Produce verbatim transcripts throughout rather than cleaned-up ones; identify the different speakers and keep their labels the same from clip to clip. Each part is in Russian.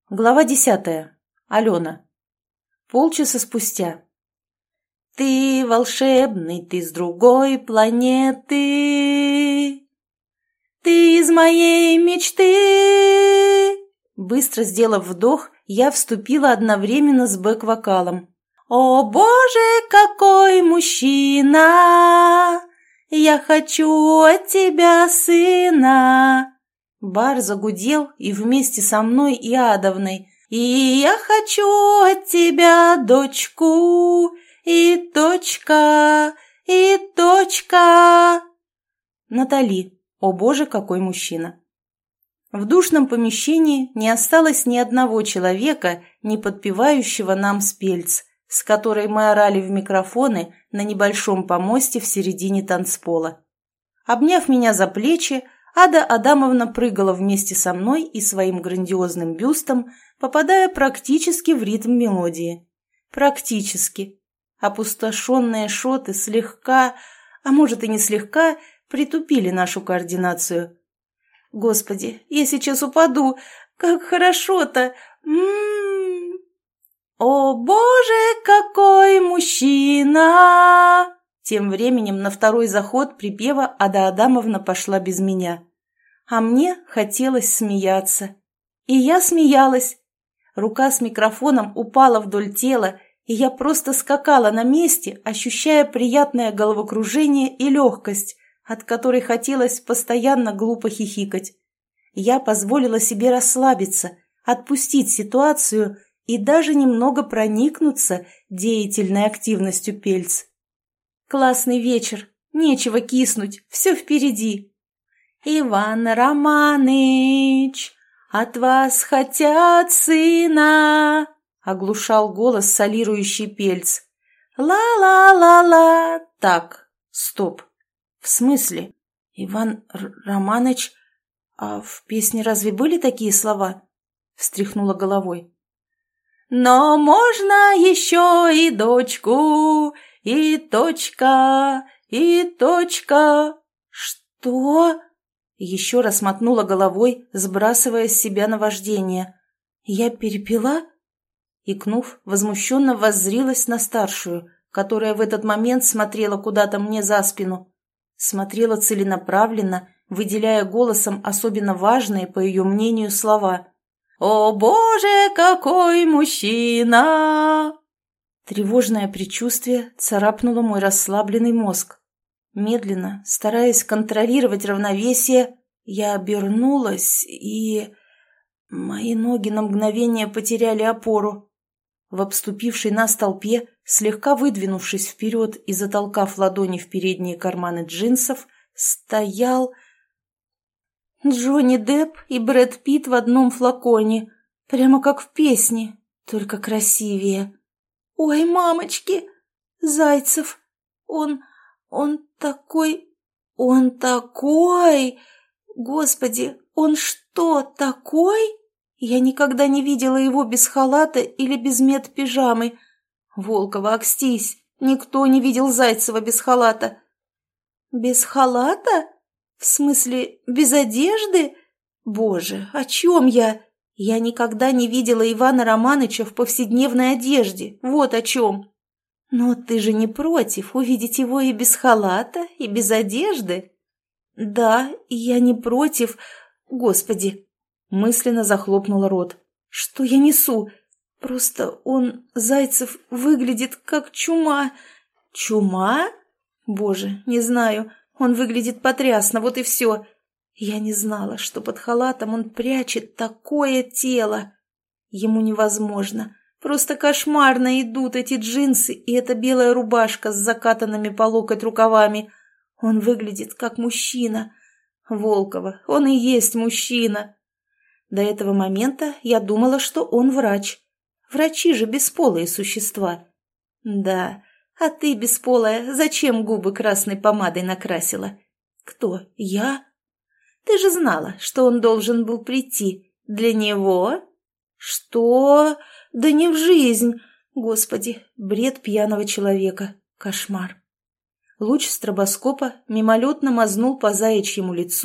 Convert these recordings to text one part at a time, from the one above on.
Speaker 1: Глава десятая. Алена. Полчаса спустя. Ты волшебный, ты с другой планеты. Ты из моей мечты. Быстро сделав вдох, я вступила одновременно с бэк-вокалом. О боже, какой мужчина! Я хочу от тебя сына. Бар загудел и вместе со мной и Адовной. И я хочу от тебя дочку, и точка, и точка. Натали. О боже, какой мужчина. В душном помещении не осталось ни одного человека, не подпевающего нам спельц, с которой мы орали в микрофоны на небольшом помосте в середине танцпола. Обняв меня за плечи, Ада Адамовна прыгала вместе со мной и своим грандиозным бюстом, попадая практически в ритм мелодии. Практически. Опустошенные шоты слегка, а может и не слегка, притупили нашу координацию. Господи, я сейчас упаду! Как хорошо-то! М-м-м! О, боже, какой мужчина! Тем временем на второй заход припева Ада Адамовна пошла без меня. А мне хотелось смеяться. И я смеялась. Рука с микрофоном упала вдоль тела, и я просто скакала на месте, ощущая приятное головокружение и легкость, от которой хотелось постоянно глупо хихикать. Я позволила себе расслабиться, отпустить ситуацию и даже немного проникнуться деятельной активностью пельц. Классный вечер, нечего киснуть, все впереди. Иван Романыч, от вас хотят сына, оглушал голос солирующий пельц. Ла-ла-ла-ла. Так, стоп. В смысле? Иван Р- Романыч? А в песне разве были такие слова? Встряхнула головой. Но можно еще и дочку, и точка, и точка. Что? Еще раз мотнула головой, сбрасывая с себя наваждение. Я перепела? Икнув, возмущенно воззрилась на старшую, которая в этот момент смотрела куда-то мне за спину. Смотрела целенаправленно, выделяя голосом особенно важные, по ее мнению, слова. «О, боже, какой мужчина!» Тревожное предчувствие царапнуло мой расслабленный мозг. Медленно, стараясь контролировать равновесие, я обернулась и... Мои ноги на мгновение потеряли опору. В обступившей нас толпе, слегка выдвинувшись вперед и затолкав ладони в передние карманы джинсов, стоял... Джонни Депп и Брэд Питт в одном флаконе, прямо как в песне, только красивее. Ой, мамочки! Зайцев! Он... он такой... он такой... Господи, он что, такой? Я никогда не видела его без халата или без медпижамы. Волкова, окстись, никто не видел Зайцева без халата. Без халата? В смысле, без одежды? Боже, о чем я? Я никогда не видела Ивана Романыча в повседневной одежде, вот о чем. Но ты же не против увидеть его и без халата, и без одежды? Да, я не против. Господи, мысленно захлопнула рот. Что я несу? Просто он, Зайцев, выглядит как чума. Чума? Боже, не знаю. Он выглядит потрясно, вот и все. Я не знала, что под халатом он прячет такое тело. Ему невозможно. Просто кошмарно идут эти джинсы и эта белая рубашка с закатанными по локоть рукавами. Он выглядит как мужчина. Волкова, он и есть мужчина. До этого момента я думала, что он врач. Врачи же бесполые существа. Да, а ты, бесполая, зачем губы красной помадой накрасила? Кто, я? Ты же знала, что он должен был прийти. Для него? Что? Да не в жизнь. Господи, бред пьяного человека. Кошмар. Луч стробоскопа мимолетно мазнул по заячьему лицу,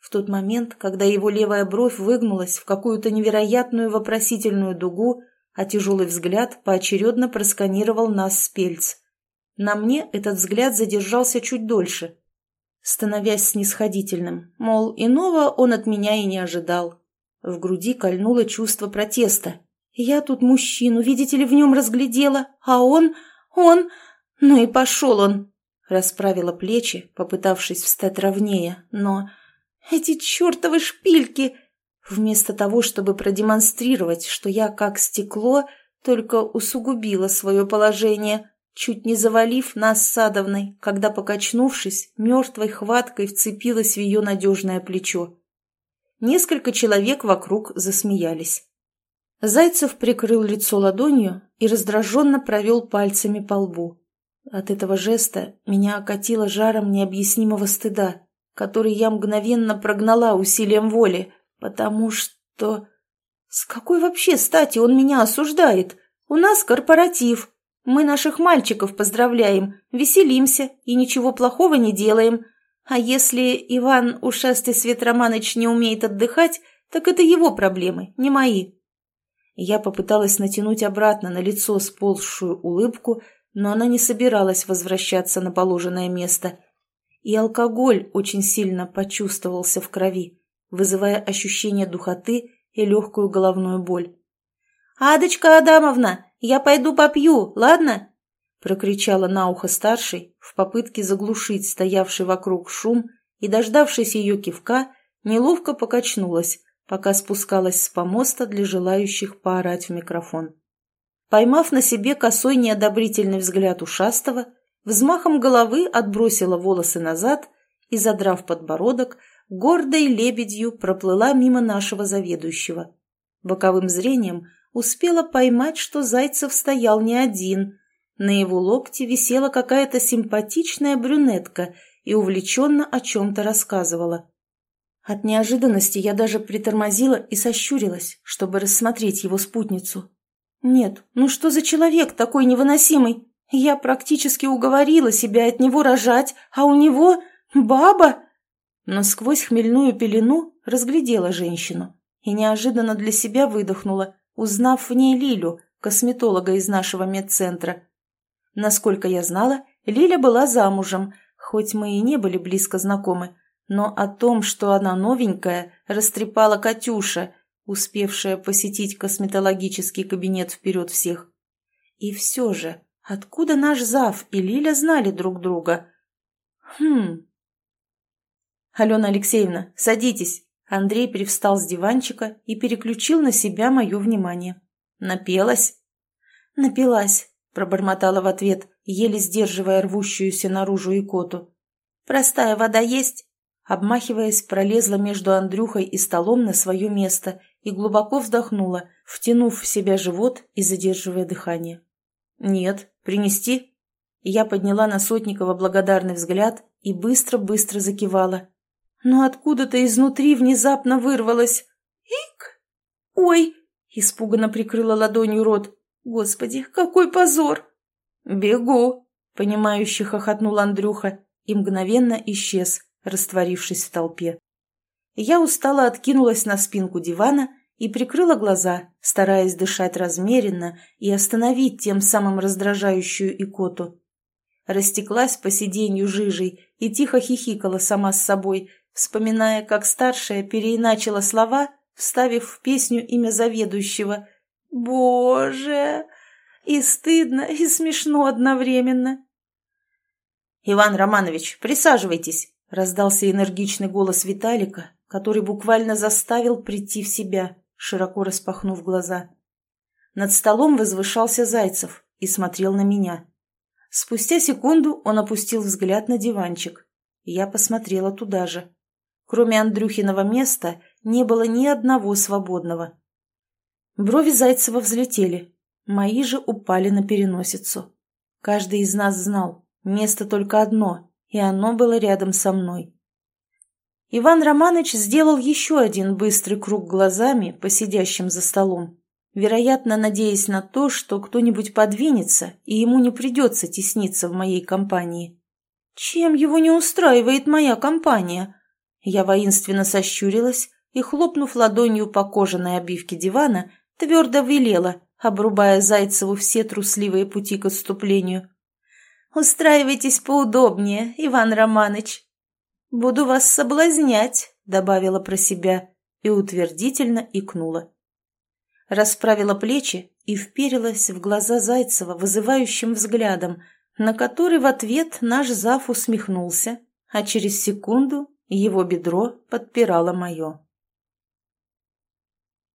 Speaker 1: В тот момент, когда его левая бровь выгнулась в какую-то невероятную вопросительную дугу, а тяжелый взгляд поочередно просканировал нас с Пельц. На мне этот взгляд задержался чуть дольше, становясь снисходительным, мол, иного он от меня и не ожидал. В груди кольнуло чувство протеста. Я тут мужчину, видите ли, в нем разглядела, а он... он... ну и пошел он. Расправила плечи, попытавшись встать ровнее, но... эти чертовы шпильки! Вместо того, чтобы продемонстрировать, что я как стекло, только усугубила свое положение, чуть не завалив нас с Адовной, когда, покачнувшись, мертвой хваткой вцепилась в ее надежное плечо. Несколько человек вокруг засмеялись. Зайцев прикрыл лицо ладонью и раздраженно провел пальцами по лбу. От этого жеста меня окатило жаром необъяснимого стыда, который я мгновенно прогнала усилием воли, потому что... С какой вообще стати он меня осуждает? У нас корпоратив. Мы наших мальчиков поздравляем, веселимся и ничего плохого не делаем. А если Иван Ушастый Свет Романыч не умеет отдыхать, так это его проблемы, не мои. Я попыталась натянуть обратно на лицо сползшую улыбку, но она не собиралась возвращаться на положенное место. И алкоголь очень сильно почувствовался в крови, вызывая ощущение духоты и легкую головную боль. «Адочка Адамовна, я пойду попью, ладно?» прокричала на ухо старшей в попытке заглушить стоявший вокруг шум и, дождавшись ее кивка, неловко покачнулась, пока спускалась с помоста для желающих поорать в микрофон. Поймав на себе косой неодобрительный взгляд ушастого, взмахом головы отбросила волосы назад и, задрав подбородок, гордой лебедью проплыла мимо нашего заведующего. Боковым зрением успела поймать, что Зайцев стоял не один. На его локте висела какая-то симпатичная брюнетка и увлеченно о чем-то рассказывала. От неожиданности я даже притормозила и сощурилась, чтобы рассмотреть его спутницу. Нет, ну что за человек такой невыносимый? Я практически уговорила себя от него рожать, а у него баба. Но сквозь хмельную пелену разглядела женщину и неожиданно для себя выдохнула, узнав в ней Лилю, косметолога из нашего медцентра. Насколько я знала, Лиля была замужем, хоть мы и не были близко знакомы, но о том, что она новенькая, растрепала Катюша, успевшая посетить косметологический кабинет вперед всех. И все же, откуда наш зав и Лиля знали друг друга? Хм... «Алена Алексеевна, садитесь!» Андрей привстал с диванчика и переключил на себя мое внимание. «Напелась?» «Напилась», — пробормотала в ответ, еле сдерживая рвущуюся наружу икоту. «Простая вода есть?» Обмахиваясь, пролезла между Андрюхой и столом на свое место и глубоко вздохнула, втянув в себя живот и задерживая дыхание. «Нет, принести?» Я подняла на Сотникова благодарный взгляд и быстро-быстро закивала. Но откуда-то изнутри внезапно вырвалось «Ик!» «Ой!» — испуганно прикрыла ладонью рот. «Господи, какой позор!» «Бегу!» — понимающе хохотнул Андрюха и мгновенно исчез, растворившись в толпе. Я устало откинулась на спинку дивана и прикрыла глаза, стараясь дышать размеренно и остановить тем самым раздражающую икоту. Растеклась по сиденью жижей и тихо хихикала сама с собой, вспоминая, как старшая переиначила слова, вставив в песню имя заведующего. Боже! И стыдно, и смешно одновременно. «Иван Романович, присаживайтесь!» — раздался энергичный голос Виталика, который буквально заставил прийти в себя, широко распахнув глаза. Над столом возвышался Зайцев и смотрел на меня. Спустя секунду он опустил взгляд на диванчик. Я посмотрела туда же. Кроме Андрюхиного места не было ни одного свободного. Брови Зайцева взлетели, мои же упали на переносицу. Каждый из нас знал, место только одно, и оно было рядом со мной. Иван Романович сделал еще один быстрый круг глазами по сидящим за столом, вероятно, надеясь на то, что кто-нибудь подвинется, и ему не придется тесниться в моей компании. Чем его не устраивает моя компания? Я воинственно сощурилась и, хлопнув ладонью по кожаной обивке дивана, твердо велела, обрубая Зайцеву все трусливые пути к отступлению. «Устраивайтесь поудобнее, Иван Романыч». «Буду вас соблазнять», — добавила про себя и утвердительно икнула. Расправила плечи и вперилась в глаза Зайцева вызывающим взглядом, на который в ответ наш зав усмехнулся, а через секунду его бедро подпирало мое.